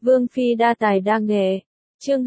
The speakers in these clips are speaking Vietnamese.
Vương Phi đa tài đa nghệ. Chương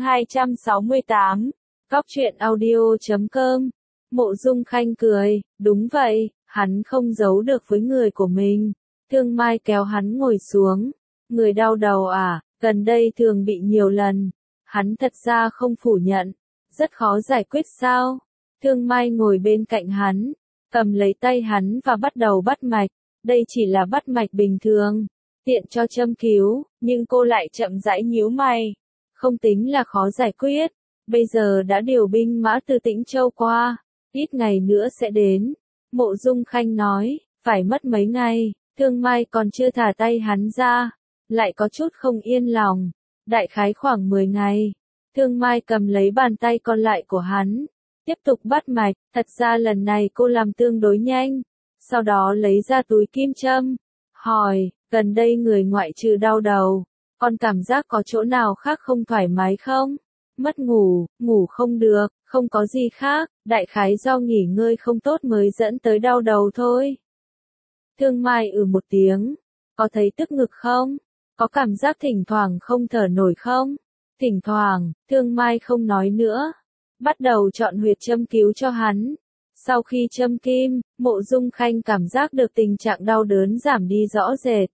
268. Cóc truyện audio.com. Mộ Dung Khanh cười, đúng vậy, hắn không giấu được với người của mình. Thương Mai kéo hắn ngồi xuống. Người đau đầu à, gần đây thường bị nhiều lần. Hắn thật ra không phủ nhận. Rất khó giải quyết sao? Thương Mai ngồi bên cạnh hắn, cầm lấy tay hắn và bắt đầu bắt mạch. Đây chỉ là bắt mạch bình thường, tiện cho châm cứu, nhưng cô lại chậm rãi nhíu mày. Không tính là khó giải quyết. Bây giờ đã điều binh mã từ Tĩnh Châu qua, ít ngày nữa sẽ đến. Mộ Dung Khanh nói, phải mất mấy ngày. Thương Mai còn chưa thả tay hắn ra, lại có chút không yên lòng. Đại khái khoảng 10 ngày. Thương Mai cầm lấy bàn tay còn lại của hắn, tiếp tục bắt mạch. Thật ra lần này cô làm tương đối nhanh. Sau đó lấy ra túi kim châm, hỏi, gần đây người ngoại trừ đau đầu, còn cảm giác có chỗ nào khác không thoải mái không? Mất ngủ, ngủ không được, không có gì khác, đại khái do nghỉ ngơi không tốt mới dẫn tới đau đầu thôi. Thương Mai một tiếng, có thấy tức ngực không? Có cảm giác thỉnh thoảng không thở nổi không? Thỉnh thoảng, Thương Mai không nói nữa, bắt đầu chọn huyệt châm cứu cho hắn. Sau khi châm kim, Mộ Dung Khanh cảm giác được tình trạng đau đớn giảm đi rõ rệt.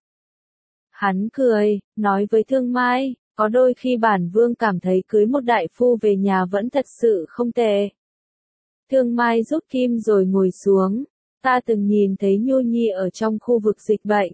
Hắn cười, nói với Thương Mai, có đôi khi bản vương cảm thấy cưới một đại phu về nhà vẫn thật sự không tệ. Thương Mai rút kim rồi ngồi xuống, ta từng nhìn thấy Nhu Nhi ở trong khu vực dịch bệnh.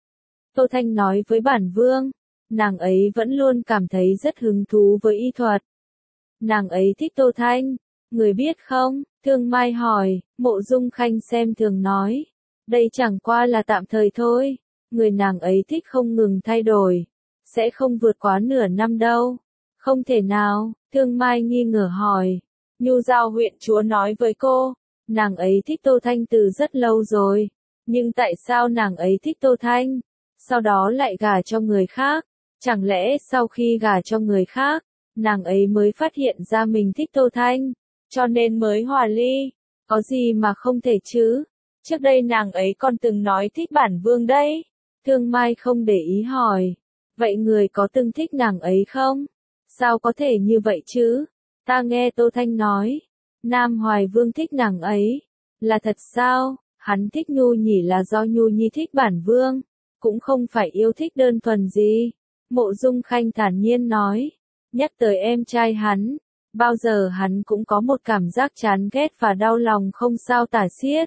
Tô Thanh nói với bản vương, nàng ấy vẫn luôn cảm thấy rất hứng thú với y thuật. Nàng ấy thích Tô Thanh, người biết không? Thương Mai hỏi. Mộ Dung Khanh xem thường nói, đây chẳng qua là tạm thời thôi, người nàng ấy thích không ngừng thay đổi, sẽ không vượt quá nửa năm đâu. Không thể nào, Thương Mai nghi ngờ hỏi. Nhu Giao huyện chúa nói với cô, nàng ấy thích Tô Thanh từ rất lâu rồi, nhưng tại sao nàng ấy thích Tô Thanh, sau đó lại gả cho người khác? Chẳng lẽ sau khi gả cho người khác, nàng ấy mới phát hiện ra mình thích Tô Thanh, cho nên mới hòa ly? Có gì mà không thể chứ? Trước đây nàng ấy còn từng nói thích bản vương đấy. Thương Mai không để ý hỏi, vậy người có từng thích nàng ấy không? Sao có thể như vậy chứ? Ta nghe Tô Thanh nói, Nam Hoài Vương thích nàng ấy. Là thật sao? Hắn thích Nhu Nhỉ là do Nhu Nhi thích bản vương, cũng không phải yêu thích đơn thuần gì. Mộ Dung Khanh thản nhiên nói, nhắc tới em trai hắn, bao giờ hắn cũng có một cảm giác chán ghét và đau lòng không sao tả xiết.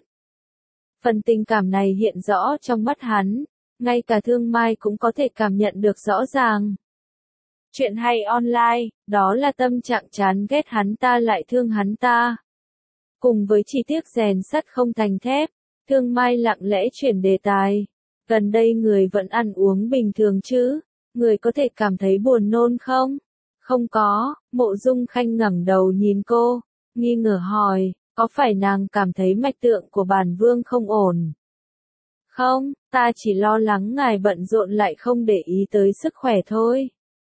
Phần tình cảm này hiện rõ trong mắt hắn, ngay cả Thương Mai cũng có thể cảm nhận được rõ ràng. Chuyện hay online, đó là tâm trạng chán ghét hắn ta lại thương hắn ta. Cùng với chi tiết rèn sắt không thành thép, Thương Mai lặng lẽ chuyển đề tài. Gần đây người vẫn ăn uống bình thường chứ? Người có thể cảm thấy buồn nôn không? Không có. Mộ Dung Khanh ngẩng đầu nhìn cô, nghi ngờ hỏi, có phải nàng cảm thấy mạch tượng của bản vương không ổn? Không, ta chỉ lo lắng ngài bận rộn lại không để ý tới sức khỏe thôi.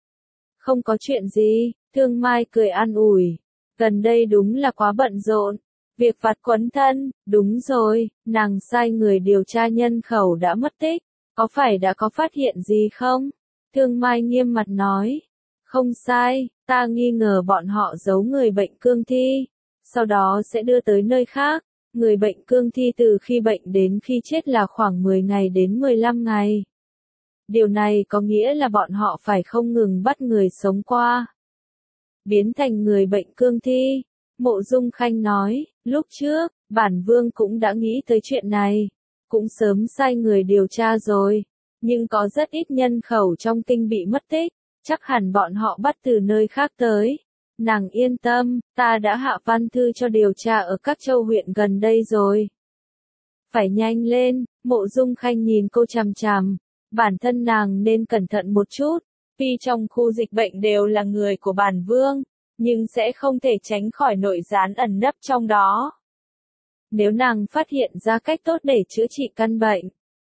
Không có chuyện gì, Thương Mai cười an ủi. Gần đây đúng là quá bận rộn, việc vặt quấn thân. Đúng rồi, nàng sai người điều tra nhân khẩu đã mất tích, có phải đã có phát hiện gì không? Thương Mai nghiêm mặt nói, không sai, ta nghi ngờ bọn họ giấu người bệnh cương thi, sau đó sẽ đưa tới nơi khác. Người bệnh cương thi từ khi bệnh đến khi chết là khoảng 10 ngày đến 15 ngày. Điều này có nghĩa là bọn họ phải không ngừng bắt người sống qua, biến thành người bệnh cương thi. Mộ Dung Khanh nói, lúc trước, bản vương cũng đã nghĩ tới chuyện này, cũng sớm sai người điều tra rồi, nhưng có rất ít nhân khẩu trong kinh bị mất tích, chắc hẳn bọn họ bắt từ nơi khác tới. Nàng yên tâm, ta đã hạ văn thư cho điều tra ở các châu huyện gần đây rồi. Phải nhanh lên. Mộ Dung Khanh nhìn cô chằm chằm, bản thân nàng nên cẩn thận một chút. Tuy trong khu dịch bệnh đều là người của bản vương, nhưng sẽ không thể tránh khỏi nội gián ẩn nấp trong đó. Nếu nàng phát hiện ra cách tốt để chữa trị căn bệnh,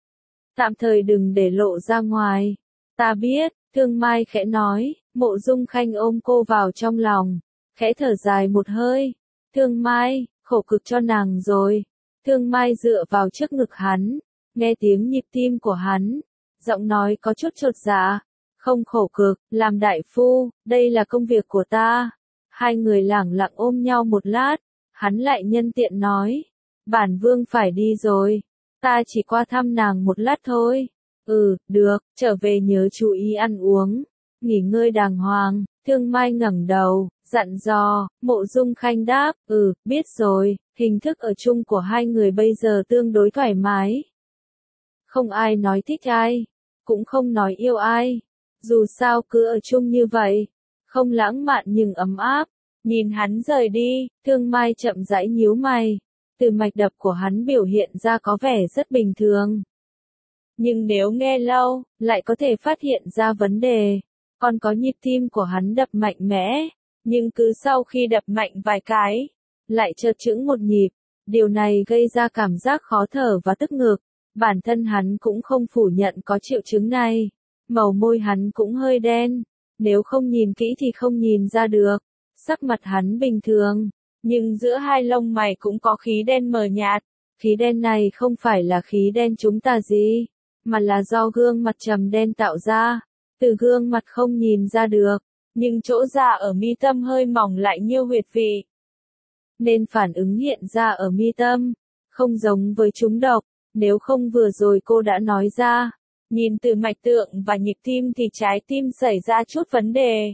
tạm thời đừng để lộ ra ngoài. Ta biết, Thương Mai khẽ nói. Mộ Dung Khanh ôm cô vào trong lòng, khẽ thở dài một hơi. Thương Mai, khổ cực cho nàng rồi. Thương Mai dựa vào trước ngực hắn, nghe tiếng nhịp tim của hắn, giọng nói có chút chột dạ. không khổ cực, làm đại phu, đây là công việc của ta. Hai người lẳng lặng ôm nhau một lát, hắn lại nhân tiện nói, bản vương phải đi rồi, ta chỉ qua thăm nàng một lát thôi. Được, trở về nhớ chú ý ăn uống, nghỉ ngơi đàng hoàng. Thương Mai ngẩng đầu, dặn dò. Mộ Dung Khanh đáp, biết rồi. Hình thức ở chung của hai người bây giờ tương đối thoải mái. Không ai nói thích ai, cũng không nói yêu ai. Dù sao cứ ở chung như vậy, không lãng mạn nhưng ấm áp. Nhìn hắn rời đi, Thương Mai chậm rãi nhíu mày. Từ mạch đập của hắn biểu hiện ra có vẻ rất bình thường. Nhưng nếu nghe lâu, lại có thể phát hiện ra vấn đề. Còn có nhịp tim của hắn đập mạnh mẽ, nhưng cứ sau khi đập mạnh vài cái, lại chợt chững một nhịp. Điều này gây ra cảm giác khó thở và tức ngực. Bản thân hắn cũng không phủ nhận có triệu chứng này. Màu môi hắn cũng hơi đen, nếu không nhìn kỹ thì không nhìn ra được. Sắc mặt hắn bình thường, nhưng giữa hai lông mày cũng có khí đen mờ nhạt. Khí đen này không phải là khí đen chúng ta gì, mà là do gương mặt trầm đen tạo ra. Từ gương mặt không nhìn ra được, nhưng chỗ da ở mi tâm hơi mỏng lại nhiêu huyệt vị. Nên phản ứng hiện ra ở mi tâm, không giống với trúng độc, nếu không vừa rồi cô đã nói ra. Nhìn từ mạch tượng và nhịp tim thì trái tim xảy ra chút vấn đề.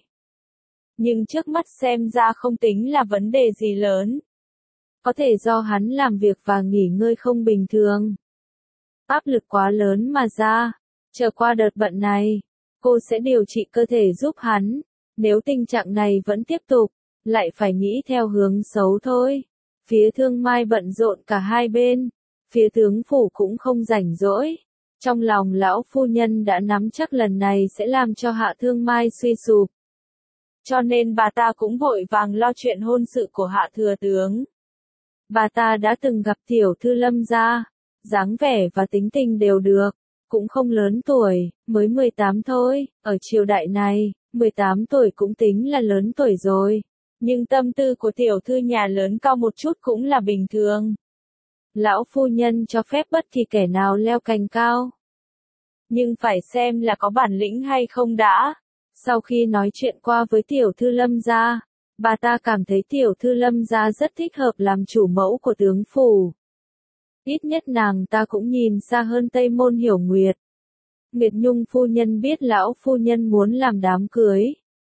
Nhưng trước mắt xem ra không tính là vấn đề gì lớn. Có thể do hắn làm việc và nghỉ ngơi không bình thường. Áp lực quá lớn mà ra. Chờ qua đợt bận này, cô sẽ điều trị cơ thể giúp hắn. Nếu tình trạng này vẫn tiếp tục, lại phải nghĩ theo hướng xấu thôi. Phía Thương Mai bận rộn cả hai bên. Phía tướng phủ cũng không rảnh rỗi. Trong lòng lão phu nhân đã nắm chắc lần này sẽ làm cho Hạ Thương Mai suy sụp. Cho nên bà ta cũng vội vàng lo chuyện hôn sự của Hạ thừa tướng. Bà ta đã từng gặp tiểu thư Lâm gia, dáng vẻ và tính tình đều được, cũng không lớn tuổi, mới 18 thôi, ở triều đại này, 18 tuổi cũng tính là lớn tuổi rồi. Nhưng tâm tư của tiểu thư nhà lớn cao một chút cũng là bình thường. Lão phu nhân cho phép bất kỳ kẻ nào leo cành cao. Nhưng phải xem là có bản lĩnh hay không đã. Sau khi nói chuyện qua với tiểu thư Lâm gia, bà ta cảm thấy tiểu thư Lâm gia rất thích hợp làm chủ mẫu của tướng phủ. Ít nhất nàng ta cũng nhìn xa hơn Tây Môn Hiểu Nguyệt. Nguyệt Nhung phu nhân biết lão phu nhân muốn làm đám cưới.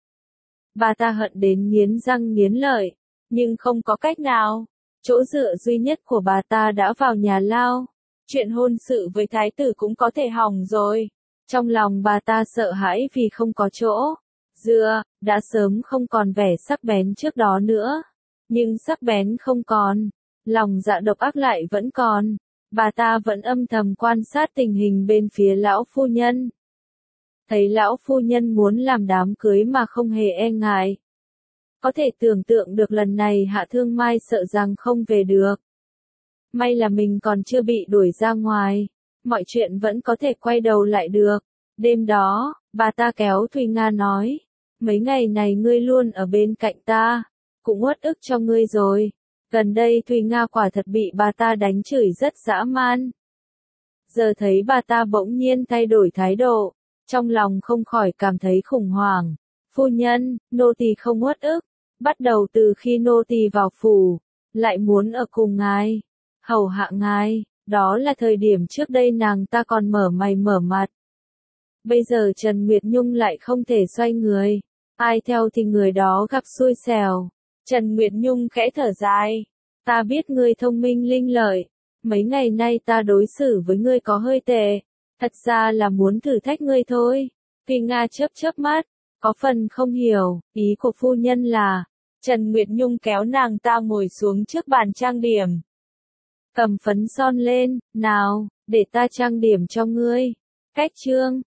Bà ta hận đến nghiến răng nghiến lợi, nhưng không có cách nào. Chỗ dựa duy nhất của bà ta đã vào nhà lao. Chuyện hôn sự với thái tử cũng có thể hỏng rồi. Trong lòng bà ta sợ hãi vì không có chỗ dựa, đã sớm không còn vẻ sắc bén trước đó nữa. Nhưng sắc bén không còn, lòng dạ độc ác lại vẫn còn. Bà ta vẫn âm thầm quan sát tình hình bên phía lão phu nhân. Thấy lão phu nhân muốn làm đám cưới mà không hề e ngại. Có thể tưởng tượng được lần này Hạ Thương Mai sợ rằng không về được. May là mình còn chưa bị đuổi ra ngoài. Mọi chuyện vẫn có thể quay đầu lại được. Đêm đó, bà ta kéo Thùy Nga nói. Mấy ngày này ngươi luôn ở bên cạnh ta. Cũng uất ức cho ngươi rồi. Gần đây Thùy Nga quả thật bị bà ta đánh chửi rất dã man. Giờ thấy bà ta bỗng nhiên thay đổi thái độ. Trong lòng không khỏi cảm thấy khủng hoảng. Phu nhân, nô tỳ không uất ức. Bắt đầu từ khi nô tỳ vào phủ, lại muốn ở cùng ngài, hầu hạ ngài. Đó là thời điểm trước đây nàng ta còn mở mày mở mặt. Bây giờ Trần Nguyệt Nhung lại không thể xoay người. Ai theo thì người đó gặp xui xẻo. Trần Nguyệt Nhung khẽ thở dài. Ta biết ngươi thông minh linh lợi. Mấy ngày nay ta đối xử với ngươi có hơi tệ. Thật ra là muốn thử thách ngươi thôi. Thùy Nga chớp chớp mắt. Có phần không hiểu, ý của phu nhân là. Trần Nguyệt Nhung kéo nàng ta ngồi xuống trước bàn trang điểm. Cầm phấn son lên, nào, để ta trang điểm cho ngươi. Cách chương